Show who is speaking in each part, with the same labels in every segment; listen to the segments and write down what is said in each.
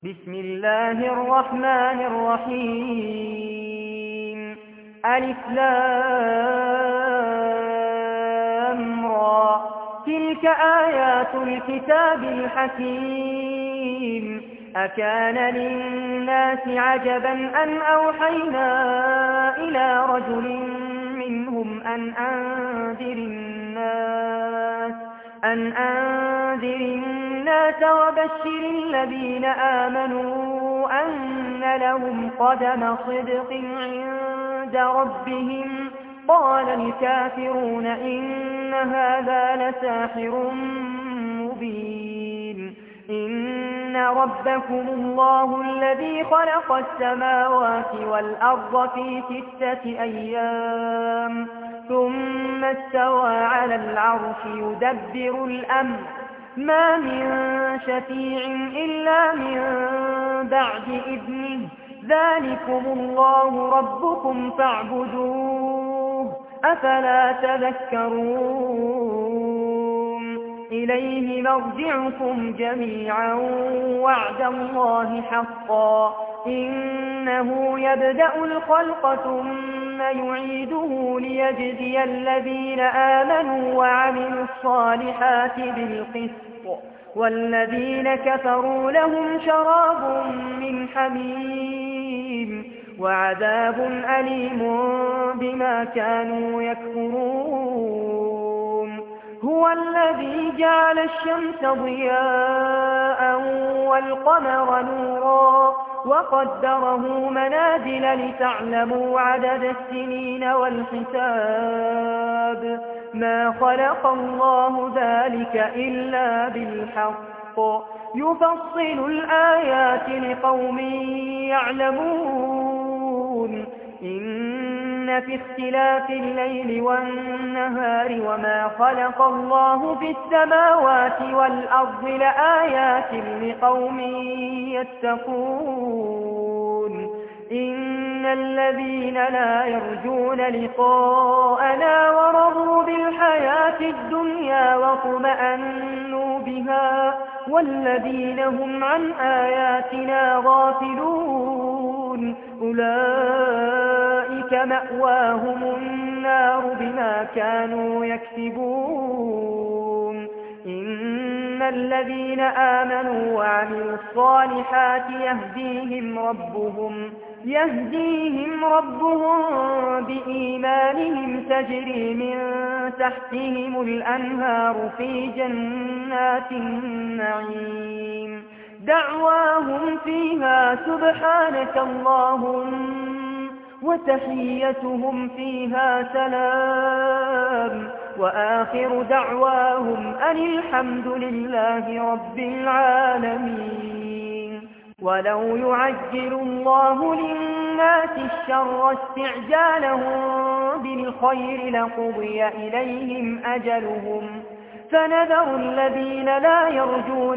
Speaker 1: بسم الله الرحمن الرحيم. ألف لام را. تلك آيات الكتاب الحكيم. أكان للناس عجبا أن أوحينا إلى رجل منهم أن أنذر الناس وبشر الذين آمنوا أن لهم قدم صدق عند ربهم. قال الكافرون إن هذا لساحر مبين. إن ربكم الله الذي خلق السماوات والأرض في 6 أيام ثم استوى على العرش يدبر الأمر ما من شفيع إلا من بعد إذنه. ذلكم الله ربكم فاعبدوه أفلا تذكرون. إليه مرجعكم جميعا وعد الله حقا. إنه يبدأ الخلق ثم يعيده ليجزي الذين آمنوا وعملوا الصالحات بالقسط والذين كفروا لهم شراب من حميم وعذاب أليم بما كانوا يكفرون. هو الذي جعل الشمس ضياء والقمر نورا وقدره منازل لتعلموا عدد السنين والحساب. ما خلق الله ذلك إلا بالحق يفصل الآيات لقوم يعلمون. إن في اختلاف الليل والنهار وما خلق الله في السماوات والأرض لآيات لقوم يتقون. إن الذين لا يرجون لقاءنا ورضوا بالحياة الدنيا واطمأنوا بها والذين هم عن آياتنا غافلون أولئك مأواهم النار بما كانوا يكسبون. إن الذين آمنوا وعملوا الصالحات يهديهم ربهم بإيمانهم تجري من تحتهم الأنهار في جنات النعيم. دعواهم فيها سبحانك اللهم وتحيتهم فيها سلام وآخر دعواهم أن الحمد لله رب العالمين. ولو يعجل الله للناس الشر استعجالهم بالخير لقضي إليهم أجلهم فنذر الذين لا يرجون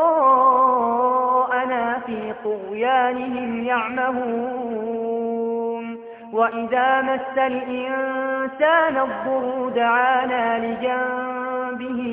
Speaker 1: لقاءنا في طغيانهم يعمهون. وإذا مس الإنسان الضر دعانا لجنبه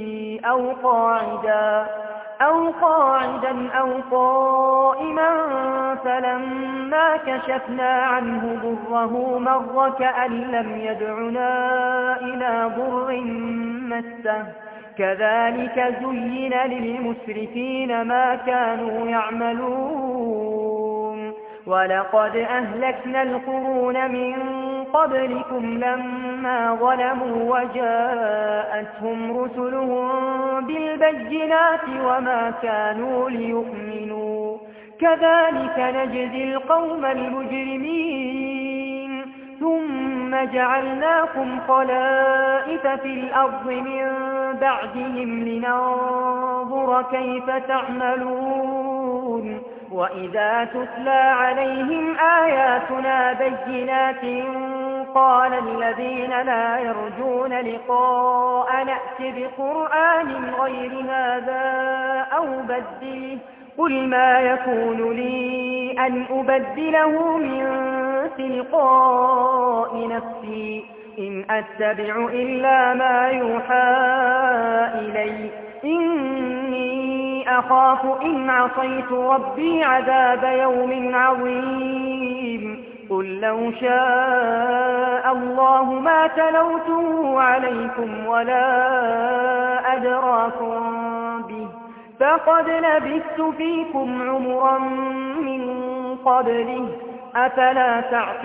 Speaker 1: أو قاعدا أو قائما فلما كشفنا عنه ضره مر كأن لم يدعنا إلى ضر مسه. كذلك زين للمسرفين ما كانوا يعملون. ولقد أهلكنا القرون من قبلكم لما ظلموا وجاءتهم رسلهم بالبينات وما كانوا ليؤمنوا. كذلك نجزي القوم المجرمين. ثم جعلناكم خلائف في الأرض من بعدهم لننظر كيف تعملون. وإذا تتلى عليهم آياتنا بينات قال الذين لا يرجون لقاء نأت بقرآن غير هذا أو بدله قل ما يكون لي أن أبدله من تلقاء نفسي إن أتبع إلا ما يوحى إلي إني إني أخاف إن عصيت ربي عذاب يوم عظيم قل لو شاء الله ما تلوته عليكم ولا أدراكم به فقد لبثت فيكم عمرا من قبله أفلا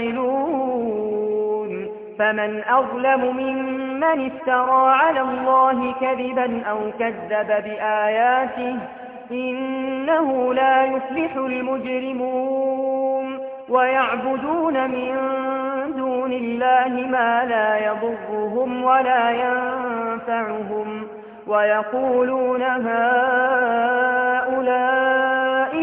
Speaker 1: تعقلون فمن أظلم ممن افترى على الله كذبا أو كذب بآياته إنه لا يفلح المجرمون ويعبدون من دون الله ما لا يضرهم ولا ينفعهم ويقولون هؤلاء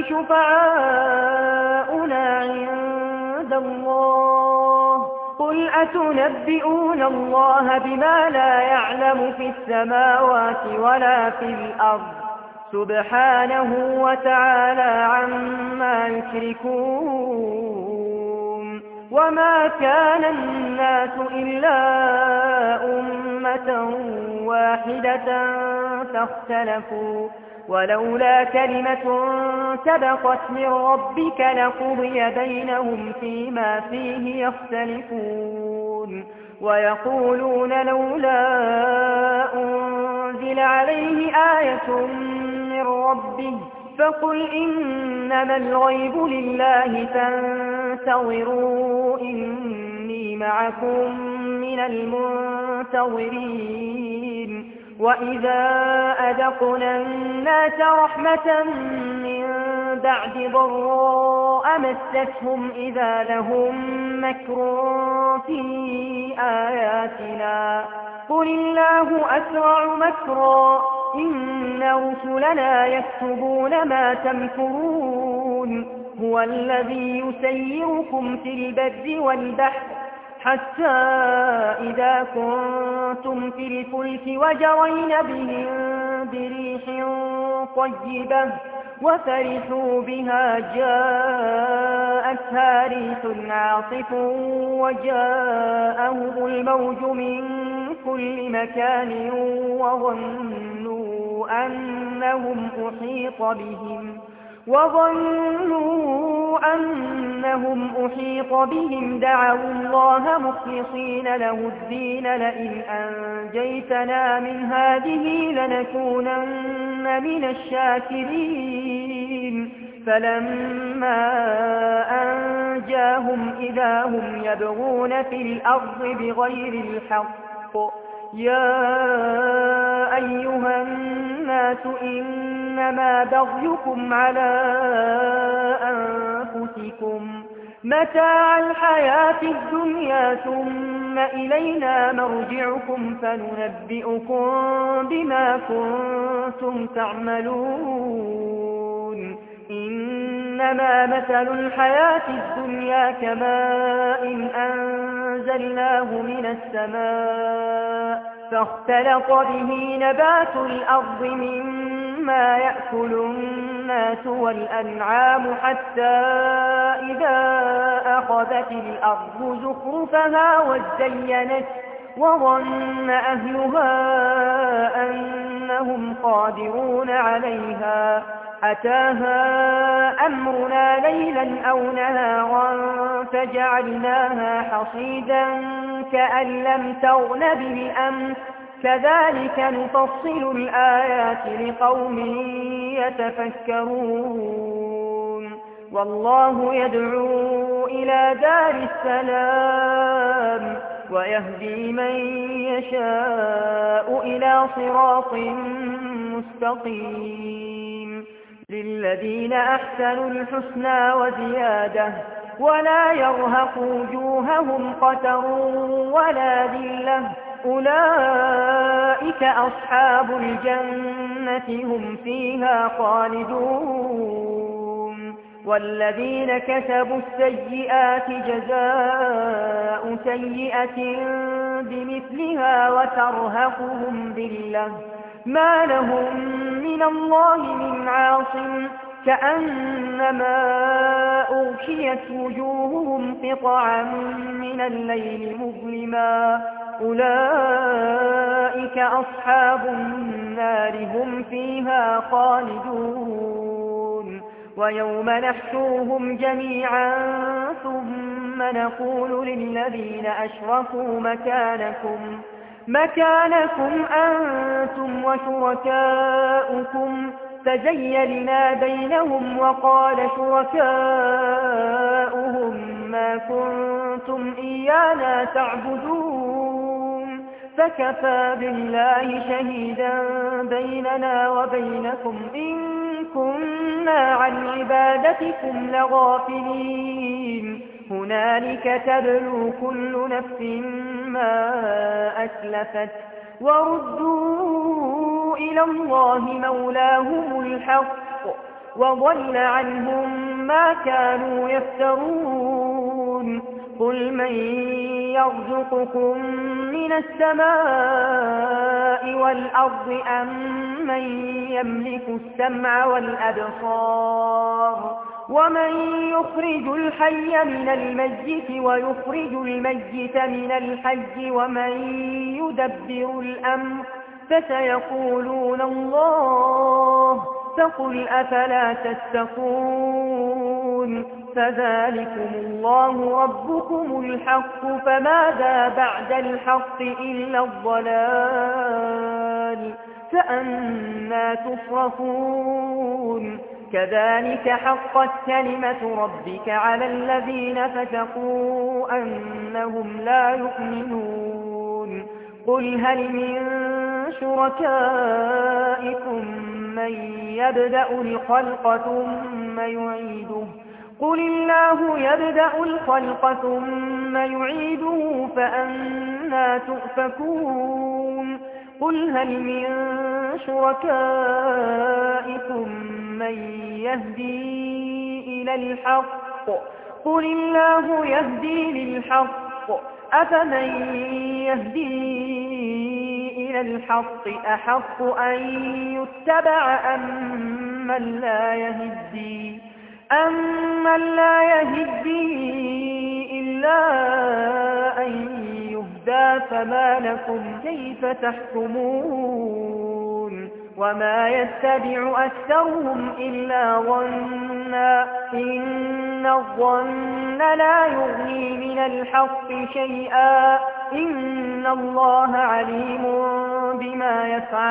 Speaker 1: شفعاؤنا عند الله قل أتنبئون الله بما لا يعلم في السماوات ولا في الأرض سبحانه وتعالى عما يشركون وما كان الناس إلا أمة واحدة فاختلفوا ولولا كلمة سبقت من ربك لقضي بينهم فيما فيه يختلفون ويقولون لولا أنزل عليه آية من ربه فقل إنما الغيب لله فانتظروا إني معكم من المنتظرين وإذا أذقنا الناس رحمة من بعد ضراء مستهم إذا لهم مكر في آياتنا قل الله أسرع مكرا إن رسلنا يكتبون ما تمكرون هو الذي يسيركم في البر والبحر حتى إذا كنتم في الفلك وجرين بهم بريح طيبة وفرحوا بها جاءتها ريح عاصف وجاءهم الموج من كل مكان وظنوا أنهم أحيط بهم دعوا الله مخلصين له الدين لئن أنجيتنا من هذه لنكونن من الشاكرين فلما أنجاهم إذا هم يبغون في الأرض بغير الحق يا أيها الناس إنما بغيكم على أنفسكم متاع الحياة الدنيا ثم إلينا مرجعكم فننبئكم بما كنتم تعملون إنما مثل الحياة الدنيا كماء أنزلناه من السماء فاختلط به نبات الأرض مما يأكل الناس والأنعام حتى إذا أخذت الأرض زخرفها وزينت وظن أهلها أنهم قادرون عليها أتاها أمرنا ليلا أو نهارا فجعلناها حصيدا كأن لم تغن بالأمس كذلك نفصل الآيات لقوم يتفكرون والله يدعو إلى دار السلام ويهدي من يشاء إلى صراط مستقيم للذين أحسنوا الحسنى وزيادة ولا يرهق وجوههم قتر ولا ذلة أولئك أصحاب الجنة هم فيها خالدون والذين كسبوا السيئات جزاء سيئة بمثلها وترهقهم ذلة ما لهم من الله من عاصم كأنما أغشيت وجوههم قطعا من الليل مظلما أولئك أصحاب النار هم فيها خالدون ويوم نحشرهم جميعا ثم نقول للذين أشركوا مكانكم أنتم وشركاؤكم فزيلنا بينهم وقال شركاؤهم ما كنتم إيانا تعبدون فكفى بالله شهيدا بيننا وبينكم إن كنا عن عبادتكم لغافلين هنالك تبلو كل نفس ما أسلفت وردوا إلى الله مولاهم الحق وضل عنهم ما كانوا يفترون قل من يرزقكم من السماء والأرض أم من يملك السمع والأبصار ومن يخرج الحي من الميت ويخرج الميت من الحي ومن يدبر الأمر فسيقولون الله فقل أفلا تتقون فذلكم الله ربكم الحق فماذا بعد الحق إلا الضلال فأنى تصرفون كذلك حقت كلمة ربك على الذين فسقوا أنهم لا يؤمنون قل هل من شركائكم من يبدأ الخلق ثم يعيده قل الله يبدأ الخلق ثم يعيده فأنى تؤفكون قل هل من شركائكم من يهدي إلى الحق قل الله يهدي للحق أفمن يهدي إلى الحق أحق أن يتبع أمن لا يهدي إلا أن يهدى فما لكم كيف تحكمون وما يتبع أكثرهم إلا ظنا إن الظن لا يغني من الحق شيئا إن الله عليم بما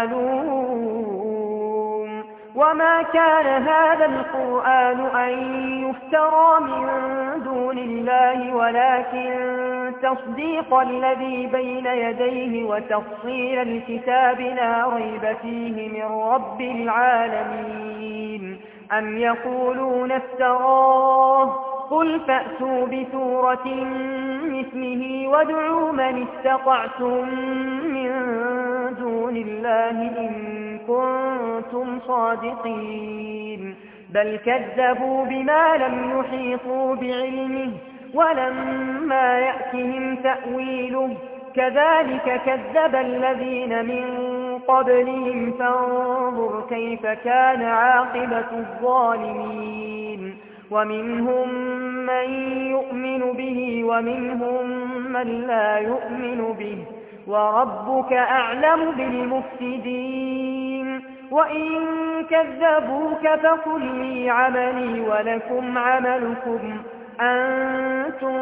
Speaker 1: يفعلون وما كان هذا القرآن أن يفترى من دون الله ولكن تصديق الذي بين يديه وتفصيل الكتاب لا ريب فيه من رب العالمين أم يقولون افتراه قل فأتوا بسورة مثله وادعوا من استطعتم من دون الله إن كنتم صادقين بل كذبوا بما لم يحيطوا بعلمه ولما يأتهم تأويله كذلك كذب الذين من قبلهم فانظر كيف كان عاقبة الظالمين ومنهم من يؤمن به ومنهم من لا يؤمن به وربك أعلم بالمفسدين وإن كذبوك فقل لي عملي ولكم عملكم أنتم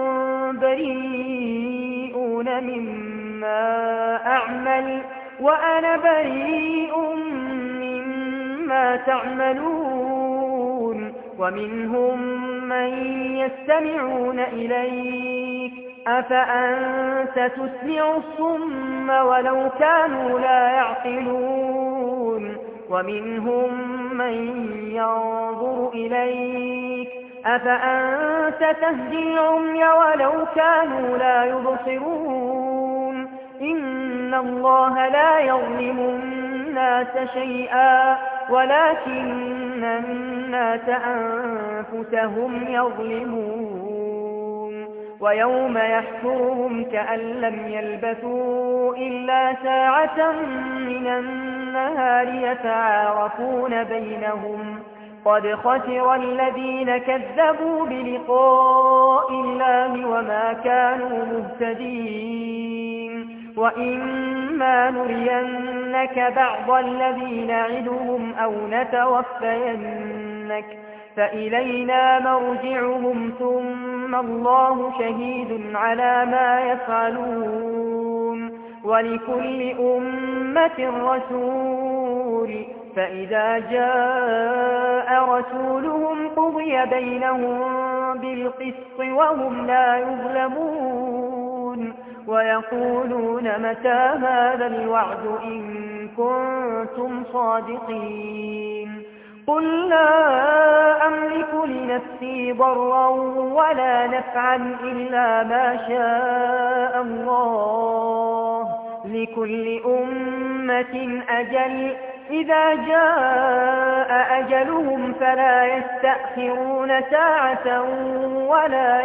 Speaker 1: بريئون مما أعمل وأنا بريء مما تعملون ومنهم من يستمعون إليك أفأنت تسمع الصم ولو كانوا لا يعقلون ومنهم من ينظر إليك أفأنت تهدي العمي ولو كانوا لا يبصرون إن الله لا يظلم الناس شيئا ولكن الناس أنفسهم يظلمون ويوم يحشرهم كأن لم يلبثوا إلا ساعة من النهار يتعارفون بينهم قد خسر الذين كذبوا بلقاء الله وما كانوا مهتدين وإما نرينك بعض الذي نعدهم أو نتوفينك فإلينا مرجعهم ثم الله شهيد على ما يفعلون ولكل أمة رسول فإذا جاء رسولهم قضي بينهم بالقسط وهم لا يظلمون ويقولون متى هذا الوعد إن كنتم صادقين قل لا أملك لنفسي ضرا ولا نفعا إلا ما شاء الله لكل أمة أجل إذا جاء أجلهم فلا يستأخرون ساعة ولا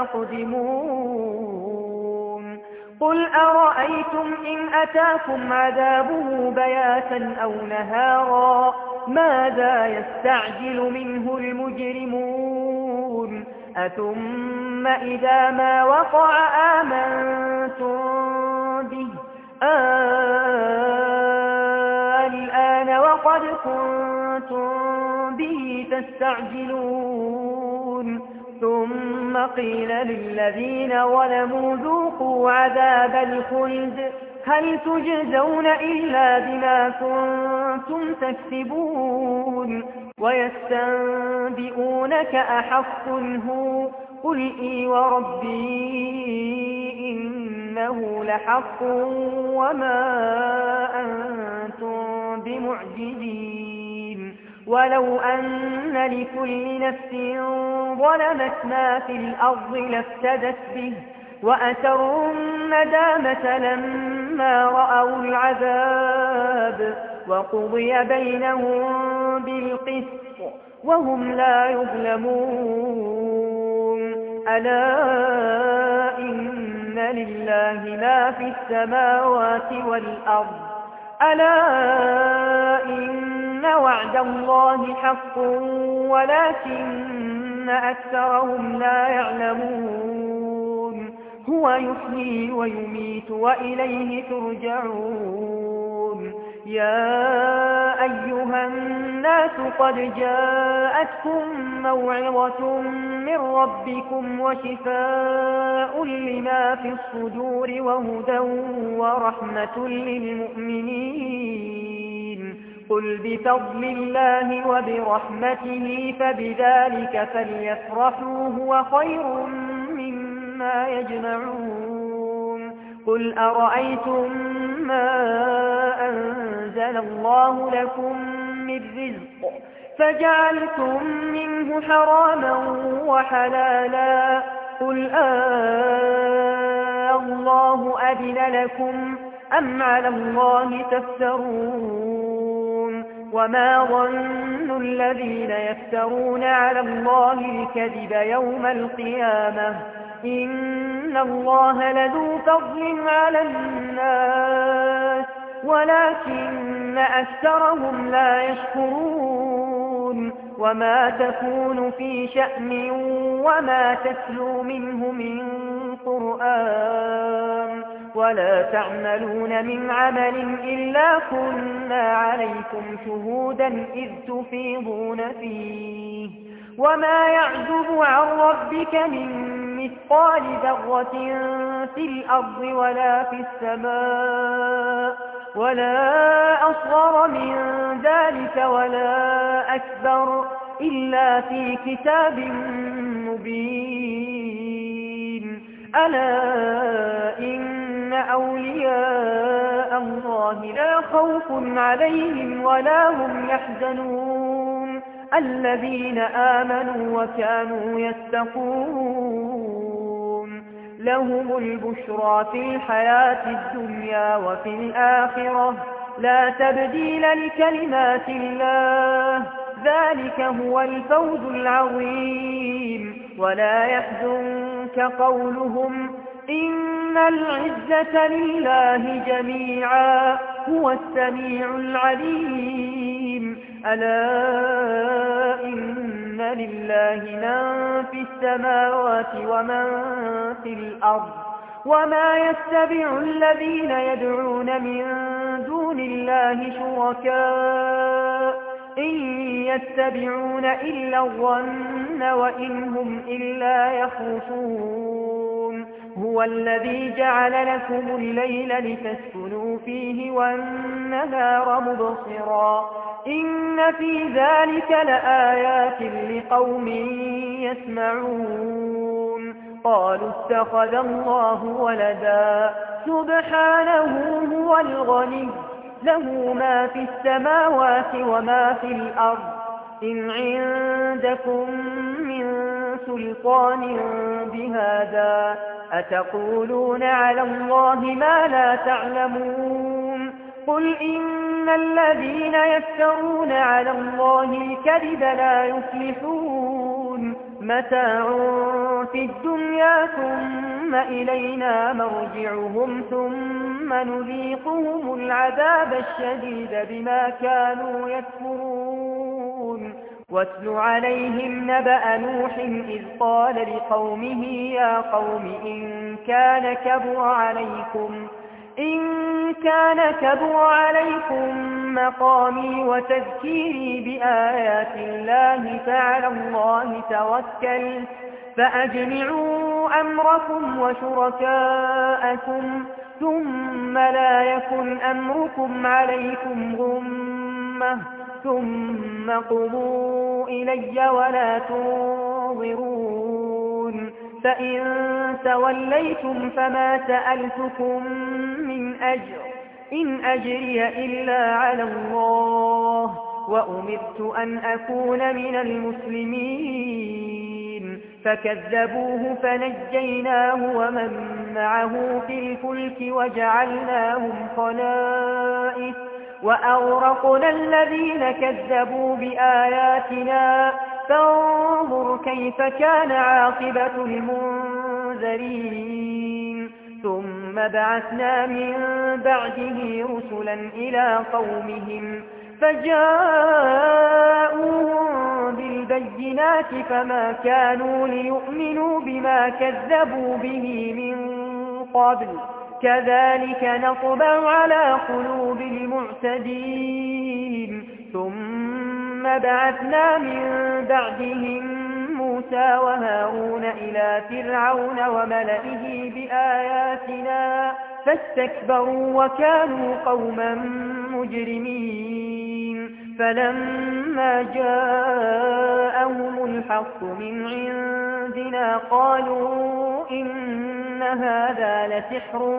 Speaker 1: يستقدمون قل أرأيتم إن أتاكم عذابه بياتا أو نهارا ماذا يستعجل منه المجرمون أثم إذا ما وقع آمنتم به الآن وقد كنتم به تستعجلون ثم قيل للذين ظلموا ذوقوا عذاب الخلد هل تجزون إلا بما كنتم تكسبون ويستنبئونك أحق هو قل إي وربي إنه لحق وما أنتم بمعجزين ولو أن لكل نفس ظلمت ما في الأرض لافتدت به وأسروا الندامة لما رأوا العذاب وقضي بينهم بالقسط وهم لا يظلمون ألا إن لله ما في السماوات والأرض ألا إن وعد الله حق ولكن أكثرهم لا يعلمون هو يحيي ويميت وإليه ترجعون يا أيها الناس قد جاءتكم موعظة من ربكم وشفاء لما في الصدور وهدى ورحمة للمؤمنين قل بفضل الله وبرحمته فبذلك فليفرحوا هو خير مما يجمعون قل أرأيتم ما أنزل الله لكم من رزق فجعلتم منه حراما وحلالا قل الله أذن لكم أم على الله تفترون وما ظن الذين يفترون على الله الكذب يوم القيامة إن الله لذو فضل على الناس ولكن أكثرهم لا يشكرون وما تكون في شأن وما تتلو منه من قرآن ولا تعملون من عمل إلا كنا عليكم شهودا إذ تفيضون فيه وما يعزب عن ربك من مثقال ذرة في الأرض ولا في السماء ولا أصغر من ذلك ولا أكبر إلا في كتاب مبين ألا إن أولياء الله لا خوف عليهم ولا هم يحزنون الذين آمنوا وكانوا يتقون لهم البشرى في الحياة الدنيا وفي الآخرة لا تبديل لكلمات الله ذلك هو الفوز العظيم ولا يحزنك قولهم إن العزة لله جميعا هو السميع العليم ألا إن لله من في السماوات ومن في الأرض وما يتبع الذين يدعون من دون الله شركاء إن يتبعون إلا الظن وإن هم إلا يخرصون هو الذي جعل لكم الليل لتسكنوا فيه والنهار مبصرا إن في ذلك لآيات لقوم يسمعون قالوا اتخذ الله ولدا سبحانه هو الغني له ما في السماوات وما في الأرض إن عندكم من سلطان بهذا أتقولون على الله ما لا تعلمون قل إن الذين يفترون على الله الكذب لا يفلحون متاع في الدنيا ثم إلينا مرجعهم ثم نذيقهم العذاب الشديد بما كانوا يكفرون واتل عليهم نبأ نوح إذ قال لقومه يا قوم إن كان كبر عليكم مقامي وتذكيري بآيات الله فعلى الله توكلت فأجمعوا أمركم وشركاءكم ثم لا يكن أمركم عليكم غمة ثم قضوا إلي ولا تنظرون فإن توليتم فما سألتكم من أجر إن أجري إلا على الله وأمرت أن أكون من المسلمين فكذبوه فنجيناه ومن معه في الفلك وجعلناهم خلائف وأغرقنا الذين كذبوا بآياتنا فانظر كيف كان عاقبة المنذرين ثم بعثنا من بعده رسلا إلى قومهم فجاءوهم بالبينات فما كانوا ليؤمنوا بما كذبوا به من قبل كذلك نطبع على قلوب المعتدين ثم بعثنا من بعدهم موسى وهارون إلى فرعون وملئه بآياتنا فاستكبروا وكانوا قوما مجرمين فلما جاءهم الحق من عندنا قالوا إن هذا لسحر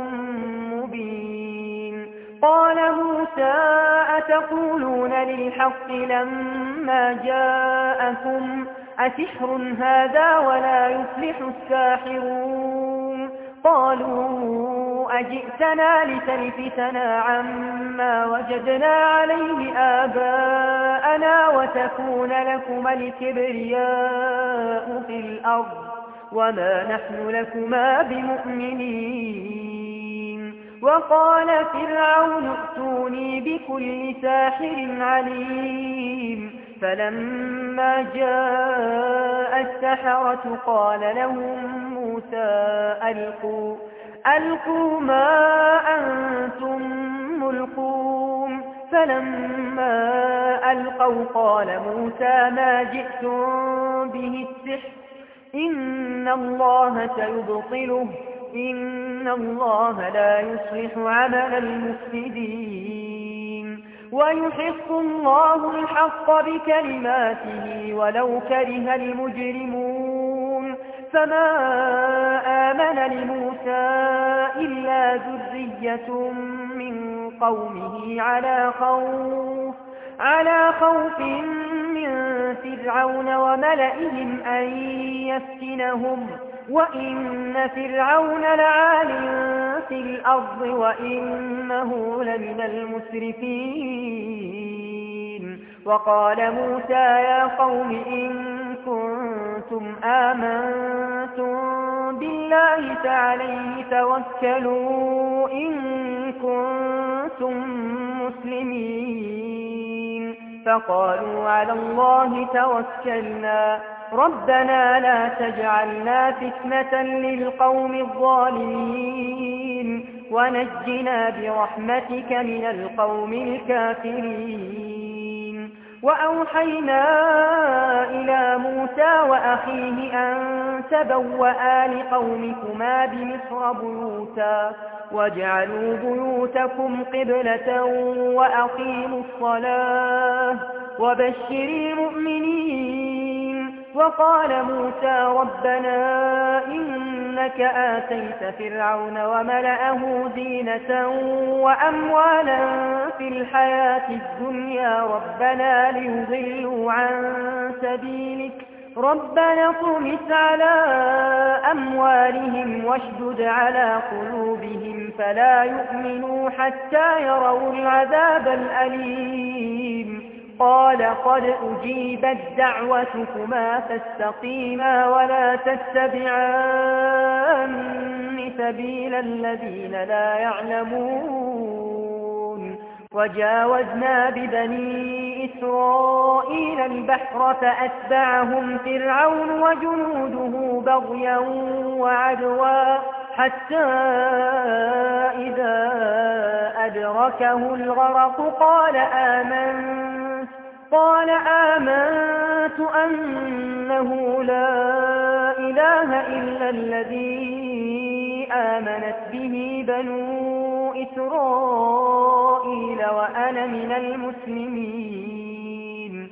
Speaker 1: مبين قال موسى أتقولون للحق لما جاءكم أسحر هذا ولا يفلح الساحرون قالوا أجئتنا لتلفتنا عما وجدنا عليه آباءنا وتكون لكما الكبرياء في الأرض وما نحن لكما بمؤمنين وقال فرعون ائتوني بكل ساحر عليم فلما جاء السحرة قال لهم موسى ألقوا ما أنتم ملقون فلما ألقوا قال موسى ما جئتم به السحر إن الله سيبطله إن الله لا يصلح عمل المفسدين ويحق الله الحق بكلماته ولو كره المجرمون فما آمن لموسى إلا ذرية من قومه على خوف من فرعون وملئهم أن يفتنهم وإن فرعون لعال في الأرض وإنه لمن المسرفين وقال موسى يا قوم إن كنتم آمنتم بالله فعليه توكلوا إن كنتم مسلمين فقالوا على الله توكلنا ربنا لا تجعلنا فتنة للقوم الظالمين ونجنا برحمتك من القوم الكافرين. وأوحينا إلى موسى وأخيه أن تبوأ لقومكما بمصر بيوتا واجعلوا بيوتكم قبلة وأقيموا الصلاة وبشر المؤمنين. وقال موسى ربنا إنك آتيت فرعون وملأه زينة وأموالا في الحياة الدنيا ربنا ليضلوا عن سبيلك ربنا اطمس على أموالهم واشدد على قلوبهم فلا يؤمنوا حتى يروا العذاب الأليم. قال قد أجيبت دعوتكما فاستقيما ولا تتبعان سبيل الذين لا يعلمون. وجاوزنا ببني إسرائيل البحر فأتبعهم فرعون وجنوده بغيا وعدوا حتى إذا أدركه الغرق قال آمنت أنه لا إله إلا الذي آمنت به بنو إسرائيل وأنا من المسلمين.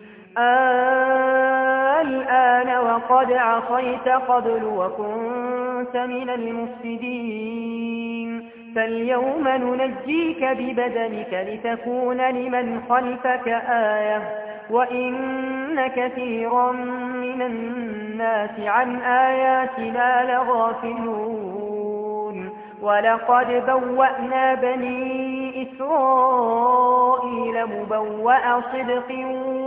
Speaker 1: الآن وقد عصيت قبل وكنت من المفسدين فاليوم ننجيك ببدنك لتكون لمن خلفك آية وإن كثيرا من الناس عن آياتنا لغافلون. ولقد بوأنا بني إسرائيل مبوأ صدق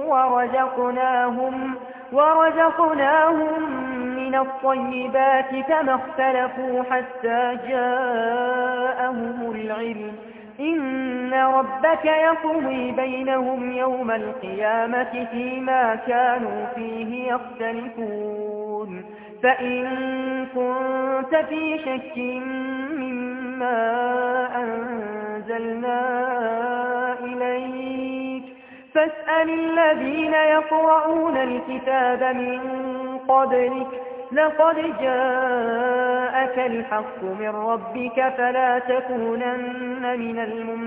Speaker 1: ورزقناهم من الطيبات فما اختلفوا حتى جاءهم العلم. إن ربك يقضي بينهم يوم القيامة فيما كانوا فيه يختلفون. فإن كنت في شك مما أنزلنا إليك فاسأل الذين يقرؤون الكتاب من قبلك لقد جاءك الحق من ربك فلا تكونن من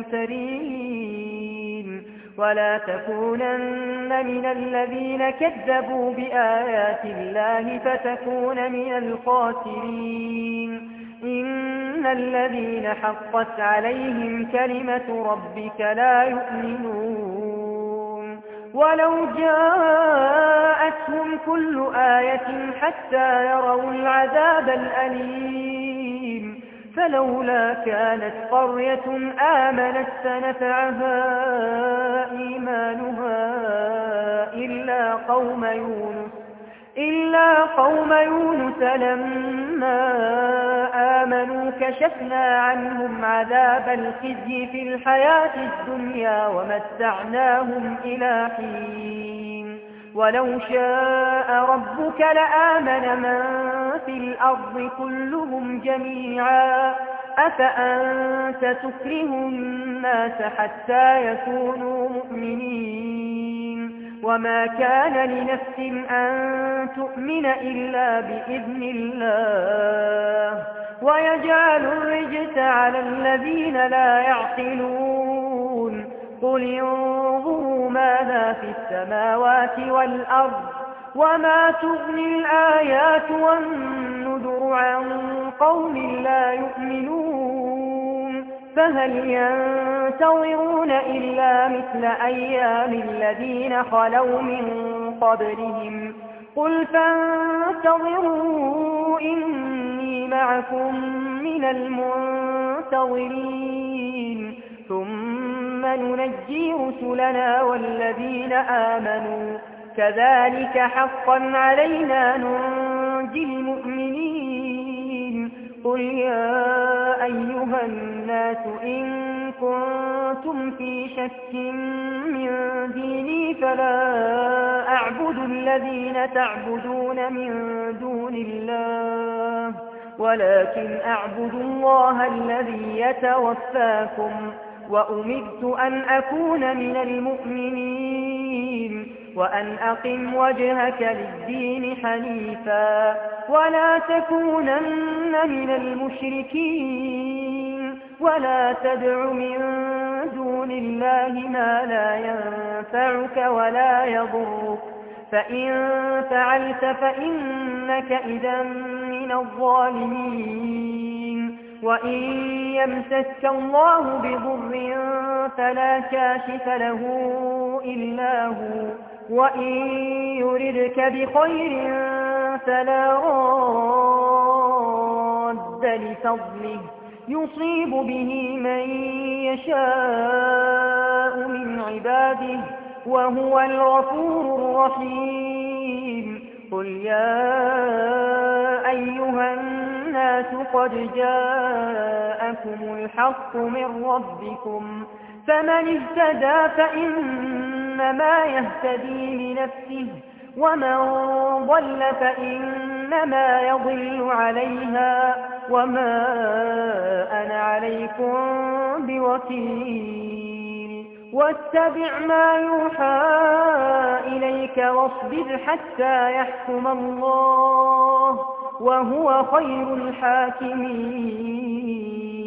Speaker 1: الممترين ولا تكونن من الذين كذبوا بآيات الله فتكون من الخاسرين. إن الذين حقت عليهم كلمة ربك لا يؤمنون ولو جاءتهم كل آية حتى يروا العذاب الأليم فلولا كانت قرية آمنت فنفعها إيمانها إلا قوم يونس لما آمنوا كشفنا عنهم عذاب الخزي في الحياة الدنيا ومتعناهم إلى حين. ولو شاء ربك لآمن من في الأرض كلهم جميعا أفأنت تكره الناس حتى يكونوا مؤمنين. وما كان لنفس أن تؤمن إلا بإذن الله ويجعل الرجس على الذين لا يعقلون. قل انظروا ماذا في السماوات والأرض وما تغني الآيات والنذر عن قوم لا يؤمنون. فهل ينتظرون إلا مثل أيام الذين خلوا من قبلهم قل فانتظروا إني معكم من المنتظرين ثم ننجي رسلنا والذين آمنوا كذلك حقا علينا ننجي المؤمنين. قل يا أيها الناس إن كنتم في شك من ديني فلا أعبد الذين تعبدون من دون الله ولكن أعبد الله الذي يتوفاكم وأمرت أن أكون من المؤمنين وأن أقم وجهك للدين حنيفا ولا تكونن من المشركين ولا تدع من دون الله ما لا ينفعك ولا يضرك فإن فعلت فإنك إذا من الظالمين وإن يمسسك الله بضر فلا كاشف له إلا هو وإن يردك بخير فلا راد لفضله يصيب به من يشاء من عباده وهو الغفور الرحيم قل يا أيها الناس قد جاءكم الحق من ربكم فمن اهتدى فإنما يهتدي لنفسه ومن ضل فإنما يضل عليها وما أنا عليكم بوكيل واتبع ما يوحى إليك واصبر حتى يحكم الله وهو خير الحاكمين